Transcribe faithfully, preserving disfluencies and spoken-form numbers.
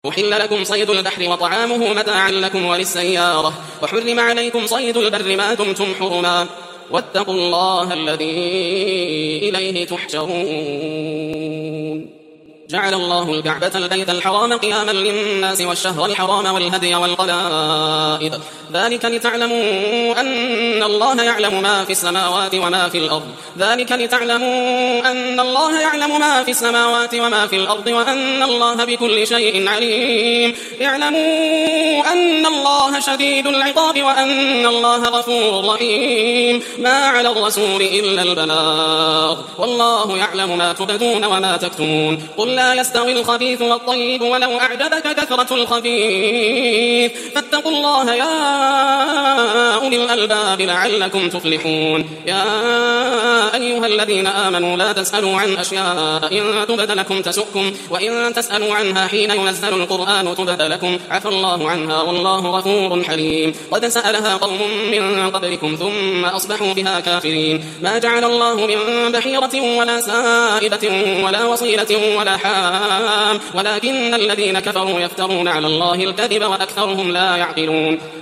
أحل لكم صيد البحر وطعامه متاعا لكم وللسيارة وحرم عليكم صيد البر ما دمتم حرما واتقوا الله الذي إليه تحشرون. جعل الله الكعبة البيت الحرام قياما للناس والشهر الحرام والهدي والقلائد ذلك لتعلموا أن الله يعلم ما في السماوات وما في الأرض ذلك لتعلموا أن الله يعلم ما في السماوات وما في الأرض وأن الله بكل شيء عليم. اعلموا أن الله شديد العقاب وأن الله غفور رحيم. ما على الرسول إلا البلاغ والله يعلم ما تبدون وما تكتمون. قل لا يستوي الخبيث والطيب ولو أعجبك كثرة الخبيث فاتقوا الله يا أولي الألباب لعلكم تفلحون. يا أيها الذين آمنوا لا تسألوا عن أشياء إن تبد لكم تسؤكم وإن تسألوا عنها حين ينزل القرآن تبد لكم عفى الله عنها والله غفور حليم. قد سألها قوم من قبلكم ثم أصبحوا بها كافرين. ما جعل الله من بحيرة ولا سائبة ولا وصيلة ولا حام ولكن الذين كفروا يفترون على الله الكذب وأكثرهم لا يعقلون.